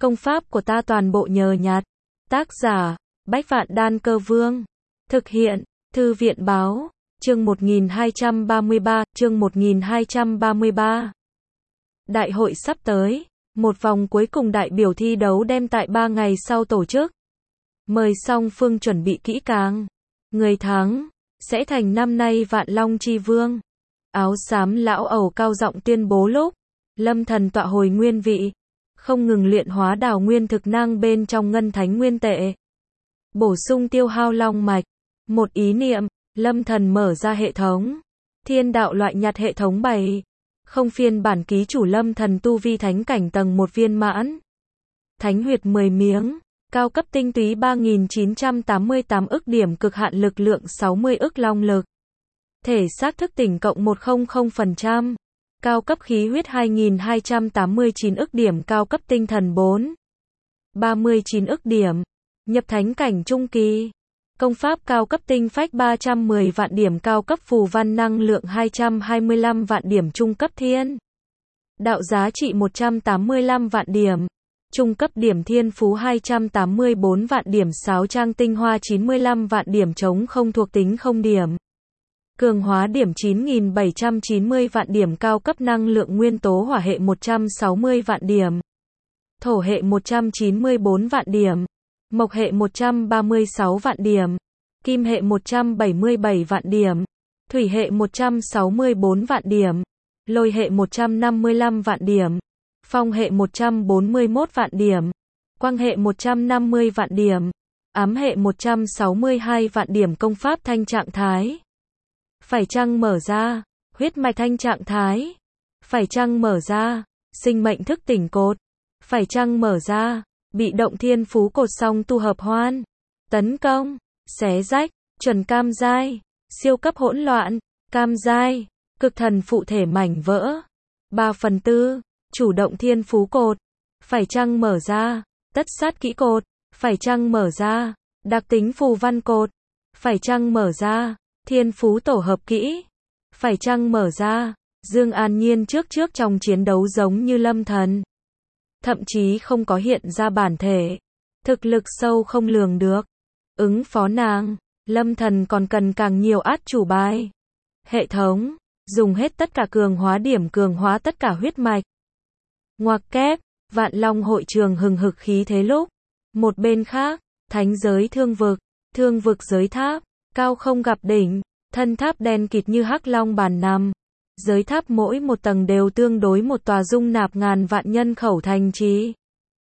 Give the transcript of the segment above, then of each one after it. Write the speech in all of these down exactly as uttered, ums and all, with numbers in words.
Công pháp của ta toàn bộ nhờ nhặt. Tác giả, Bách Vạn Đan Cơ Vương. Thực hiện, Thư viện Báo. Chương một nghìn hai trăm ba mươi ba, chương một nghìn hai trăm ba mươi ba. Đại hội sắp tới, một vòng cuối cùng đại biểu thi đấu đem tại ba ngày sau tổ chức. Mời song phương chuẩn bị kỹ càng. Người thắng sẽ thành năm nay Vạn Long Chi Vương. Áo xám lão ẩu cao giọng tuyên bố lúc Lâm Thần tọa hồi nguyên vị, không ngừng luyện hóa đào nguyên thực năng bên trong ngân thánh nguyên tệ, bổ sung tiêu hao long mạch. Một ý niệm, Lâm Thần mở ra hệ thống thiên đạo loại nhặt hệ thống bảy. Không phiên bản ký chủ Lâm Thần tu vi thánh cảnh tầng một viên mãn. Thánh huyệt mười miếng, cao cấp tinh túy ba nghìn chín trăm tám mươi tám ức điểm, cực hạn lực lượng sáu mươi ức long lực. Thể xác thức tỉnh cộng một trăm phần trăm. Cao cấp khí huyết hai nghìn hai trăm tám mươi chín ức điểm, cao cấp tinh thần bốn ba mươi chín ức điểm. Nhập thánh cảnh trung kỳ. Công pháp cao cấp tinh phách ba trăm mười vạn điểm, cao cấp phù văn năng lượng hai trăm hai mươi lăm vạn điểm, trung cấp thiên đạo giá trị một trăm tám mươi lăm vạn điểm, trung cấp điểm thiên phú hai trăm tám mươi bốn vạn điểm, sáo trang tinh hoa chín mươi lăm vạn điểm, chống không thuộc tính không điểm, cường hóa điểm chín nghìn bảy trăm chín mươi vạn điểm, cao cấp năng lượng nguyên tố hỏa hệ một trăm sáu mươi vạn điểm, thổ hệ một trăm chín mươi bốn vạn điểm, mộc hệ một trăm ba mươi sáu vạn điểm, kim hệ một trăm bảy mươi bảy vạn điểm, thủy hệ một trăm sáu mươi bốn vạn điểm, lôi hệ một trăm năm mươi lăm vạn điểm, phong hệ một trăm bốn mươi mốt vạn điểm, quang hệ một trăm năm mươi vạn điểm, ám hệ một trăm sáu mươi hai vạn điểm. Công pháp thanh trạng thái phải chăng mở ra? Huyết mạch thanh trạng thái phải chăng mở ra? Sinh mệnh thức tỉnh cột phải chăng mở ra? Bị động thiên phú cột song tu hợp hoan, tấn công, xé rách, chuẩn cam giai, siêu cấp hỗn loạn, cam giai, cực thần phụ thể mảnh vỡ, ba phần tư, chủ động thiên phú cột phải chăng mở ra? Tất sát kỹ cột phải chăng mở ra? Đặc tính phù văn cột phải chăng mở ra? Thiên phú tổ hợp kỹ phải chăng mở ra? Dương An Nhiên trước trước trong chiến đấu giống như Lâm Thần, thậm chí không có hiện ra bản thể, thực lực sâu không lường được. Ứng phó nàng, Lâm Thần còn cần càng nhiều át chủ bài. Hệ thống dùng hết tất cả cường hóa điểm, cường hóa tất cả huyết mạch. Ngoặc kép, Vạn Long hội trường hừng hực khí thế lúc một bên khác, thánh giới thương vực, thương vực giới tháp, cao không gặp đỉnh, thân tháp đen kịt như hắc long bàn nằm. Giới tháp mỗi một tầng đều tương đối một tòa dung nạp ngàn vạn nhân khẩu thành trì.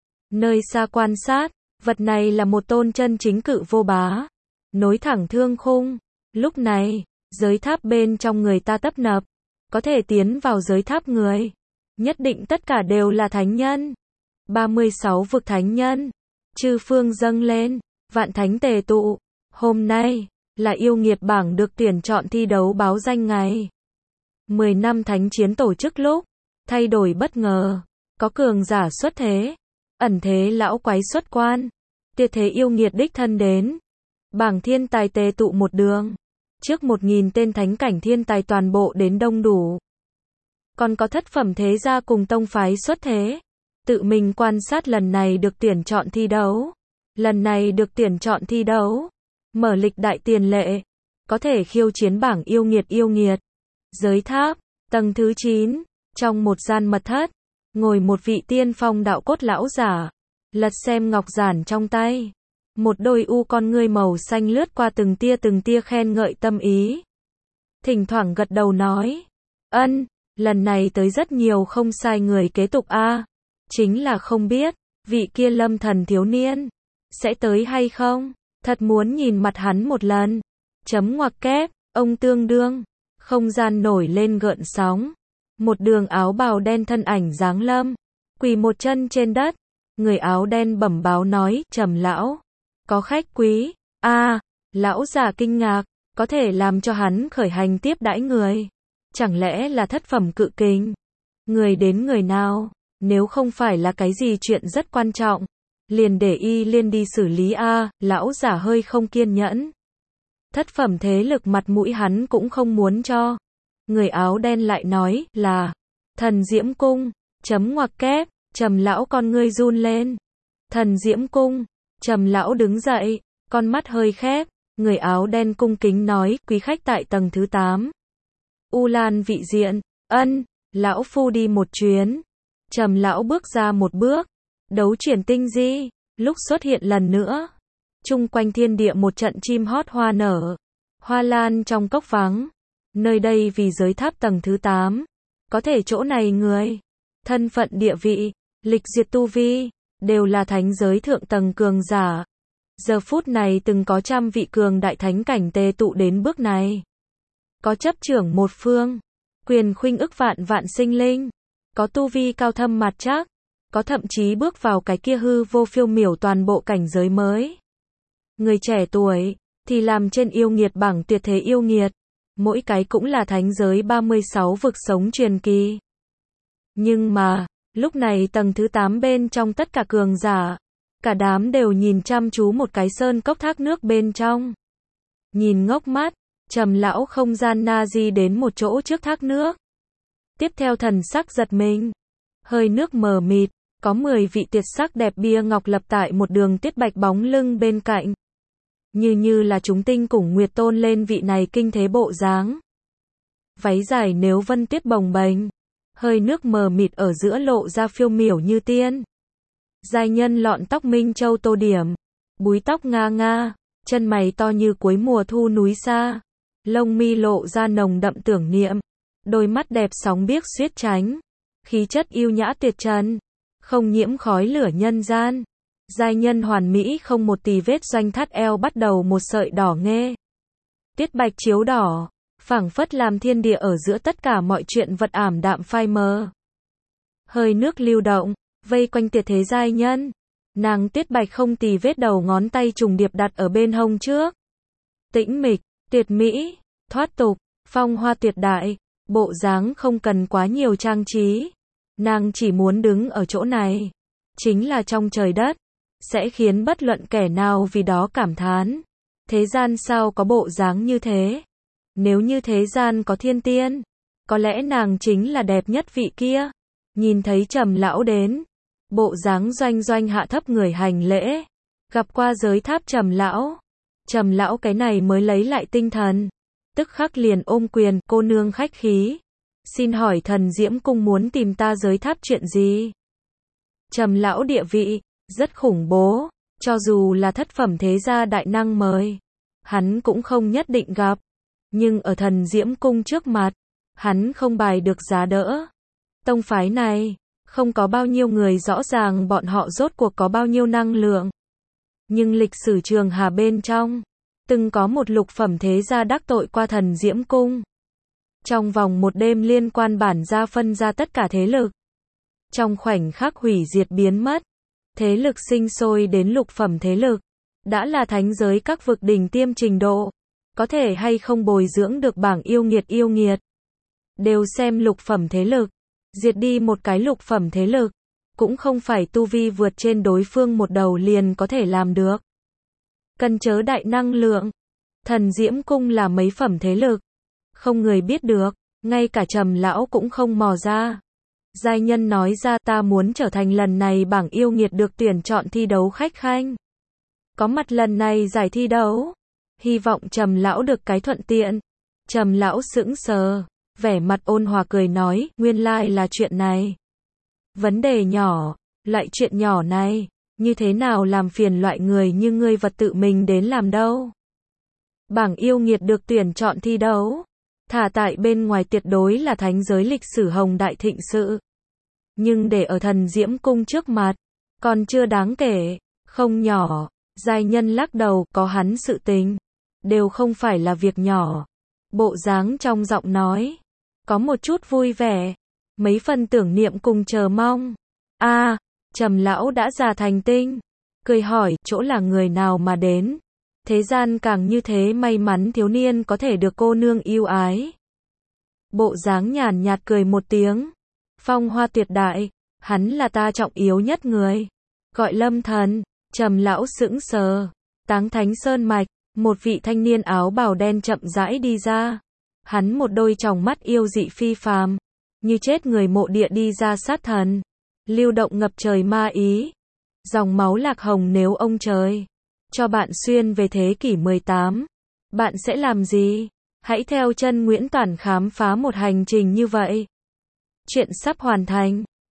Nơi xa quan sát, vật này là một tôn chân chính cự vô bá, nối thẳng thương khung. Lúc này, giới tháp bên trong người ta tấp nập, có thể tiến vào giới tháp người, nhất định tất cả đều là thánh nhân. ba mươi sáu vực thánh nhân, chư phương dâng lên, vạn thánh tề tụ. Hôm nay là yêu nghiệt bảng được tuyển chọn thi đấu báo danh ngày. mười năm thánh chiến tổ chức lúc thay đổi bất ngờ, có cường giả xuất thế, ẩn thế lão quái xuất quan, tuyệt thế yêu nghiệt đích thân đến. Bảng thiên tài tề tụ một đường, trước một nghìn tên thánh cảnh thiên tài toàn bộ đến đông đủ. Còn có thất phẩm thế gia cùng tông phái xuất thế, tự mình quan sát lần này được tuyển chọn thi đấu. Lần này được tuyển chọn thi đấu, mở lịch đại tiền lệ, có thể khiêu chiến bảng yêu nghiệt yêu nghiệt. Giới tháp, tầng thứ chín, trong một gian mật thất, ngồi một vị tiên phong đạo cốt lão giả, lật xem ngọc giản trong tay. Một đôi u con ngươi màu xanh lướt qua từng tia từng tia khen ngợi tâm ý. Thỉnh thoảng gật đầu nói, ân, lần này tới rất nhiều không sai người kế tục a, chính là không biết, vị kia Lâm Thần thiếu niên, sẽ tới hay không, thật muốn nhìn mặt hắn một lần. Chấm ngoặc kép, ông tương đương. Không gian nổi lên gợn sóng. Một đường áo bào đen thân ảnh giáng lâm, quỳ một chân trên đất. Người áo đen bẩm báo nói, Trầm lão, có khách quý. A, à, lão già kinh ngạc, có thể làm cho hắn khởi hành tiếp đãi người. Chẳng lẽ là thất phẩm cự kình? Người đến người nào? Nếu không phải là cái gì chuyện rất quan trọng, liền để y liên đi xử lý a. À, lão già hơi không kiên nhẫn. Thất phẩm thế lực mặt mũi hắn cũng không muốn cho. Người áo đen lại nói là Thần Diễm Cung. Chấm ngoặc kép, Trầm lão con ngươi run lên. Thần Diễm Cung. Trầm lão đứng dậy, con mắt hơi khép, người áo đen cung kính nói, quý khách tại tầng thứ tám. U Lan vị diện, ân, lão phu đi một chuyến. Trầm lão bước ra một bước, đấu chuyển tinh di, lúc xuất hiện lần nữa. Chung quanh thiên địa một trận chim hót hoa nở, hoa lan trong cốc vắng. Nơi đây vì giới tháp tầng thứ tám, có thể chỗ này người, thân phận địa vị, lịch duyệt tu vi, đều là thánh giới thượng tầng cường giả. Giờ phút này từng có trăm vị cường đại thánh cảnh tề tụ đến bước này. Có chấp trưởng một phương, quyền khuynh ức vạn vạn sinh linh, có tu vi cao thâm mặt chắc, có thậm chí bước vào cái kia hư vô phiêu miểu toàn bộ cảnh giới mới. Người trẻ tuổi, thì làm trên yêu nghiệt bảng tuyệt thế yêu nghiệt, mỗi cái cũng là thánh giới ba mươi sáu vực sống truyền kỳ. Nhưng mà, lúc này tầng thứ tám bên trong tất cả cường giả, cả đám đều nhìn chăm chú một cái sơn cốc thác nước bên trong. Nhìn ngốc mắt, Trầm lão không gian na di đến một chỗ trước thác nước. Tiếp theo thần sắc giật mình. Hơi nước mờ mịt, có mười vị tuyệt sắc đẹp bia ngọc lập tại một đường tiết bạch bóng lưng bên cạnh. Như như là chúng tinh cùng nguyệt tôn lên vị này kinh thế bộ dáng. Váy dài nếu vân tuyết bồng bềnh, hơi nước mờ mịt ở giữa lộ ra phiêu miểu như tiên. Giai nhân lọn tóc minh châu tô điểm, búi tóc nga nga, chân mày to như cuối mùa thu núi xa, lông mi lộ ra nồng đậm tưởng niệm, đôi mắt đẹp sóng biếc xiết tránh, khí chất yêu nhã tuyệt trần, không nhiễm khói lửa nhân gian. Giai nhân hoàn mỹ không một tì vết, doanh thắt eo bắt đầu một sợi đỏ nghê. Tiết bạch chiếu đỏ, phảng phất làm thiên địa ở giữa tất cả mọi chuyện vật ảm đạm phai mờ. Hơi nước lưu động, vây quanh tuyệt thế giai nhân. Nàng tiết bạch không tì vết, đầu ngón tay trùng điệp đặt ở bên hông trước. Tĩnh mịch, tuyệt mỹ, thoát tục, phong hoa tuyệt đại, bộ dáng không cần quá nhiều trang trí. Nàng chỉ muốn đứng ở chỗ này, chính là trong trời đất, sẽ khiến bất luận kẻ nào vì đó cảm thán. Thế gian sao có bộ dáng như thế? Nếu như thế gian có thiên tiên, có lẽ nàng chính là đẹp nhất vị kia. Nhìn thấy Trầm lão đến, bộ dáng doanh doanh hạ thấp người hành lễ. Gặp qua giới tháp Trầm lão. Trầm lão cái này mới lấy lại tinh thần, tức khắc liền ôm quyền, cô nương khách khí. Xin hỏi Thần Diễm Cung muốn tìm ta giới tháp chuyện gì? Trầm lão địa vị rất khủng bố, cho dù là thất phẩm thế gia đại năng mời, hắn cũng không nhất định gặp. Nhưng ở Thần Diễm Cung trước mặt, hắn không bài được giá đỡ. Tông phái này, không có bao nhiêu người rõ ràng bọn họ rốt cuộc có bao nhiêu năng lượng. Nhưng lịch sử Trường Hà bên trong, từng có một lục phẩm thế gia đắc tội qua Thần Diễm Cung. Trong vòng một đêm liên quan bản gia phân ra tất cả thế lực. Trong khoảnh khắc hủy diệt biến mất, thế lực sinh sôi đến lục phẩm thế lực, đã là thánh giới các vực đỉnh tiêm trình độ, có thể hay không bồi dưỡng được bảng yêu nghiệt yêu nghiệt. Đều xem lục phẩm thế lực, diệt đi một cái lục phẩm thế lực, cũng không phải tu vi vượt trên đối phương một đầu liền có thể làm được. Cần chớ đại năng lượng, Thần Diễm Cung là mấy phẩm thế lực, không người biết được, ngay cả Trầm lão cũng không mò ra. Giai nhân nói ra, ta muốn trở thành lần này bảng yêu nghiệt được tuyển chọn thi đấu khách khanh. Có mặt lần này giải thi đấu, hy vọng Trầm lão được cái thuận tiện. Trầm lão sững sờ, vẻ mặt ôn hòa cười nói, nguyên lai là chuyện này. Vấn đề nhỏ, loại chuyện nhỏ này, như thế nào làm phiền loại người như ngươi vật tự mình đến làm đâu. Bảng yêu nghiệt được tuyển chọn thi đấu, thả tại bên ngoài tuyệt đối là thánh giới lịch sử hồng đại thịnh sự. Nhưng để ở Thần Diễm Cung trước mặt, còn chưa đáng kể, không nhỏ. Giai nhân lắc đầu, có hắn sự tình, đều không phải là việc nhỏ. Bộ dáng trong giọng nói, có một chút vui vẻ, mấy phần tưởng niệm cùng chờ mong. A, à, Trầm lão đã già thành tinh, cười hỏi, chỗ là người nào mà đến? Thế gian càng như thế may mắn thiếu niên có thể được cô nương yêu ái. Bộ dáng nhàn nhạt cười một tiếng, phong hoa tuyệt đại, hắn là ta trọng yếu nhất người, gọi Lâm Thần. Trầm lão sững sờ, Táng Thánh Sơn mạch, một vị thanh niên áo bào đen chậm rãi đi ra. Hắn một đôi tròng mắt yêu dị phi phàm, như chết người mộ địa đi ra sát thần, lưu động ngập trời ma ý. Dòng máu lạc hồng nếu ông trời cho bạn xuyên về thế kỷ mười tám, bạn sẽ làm gì? Hãy theo chân Nguyễn Toản khám phá một hành trình như vậy. Chuyện sắp hoàn thành.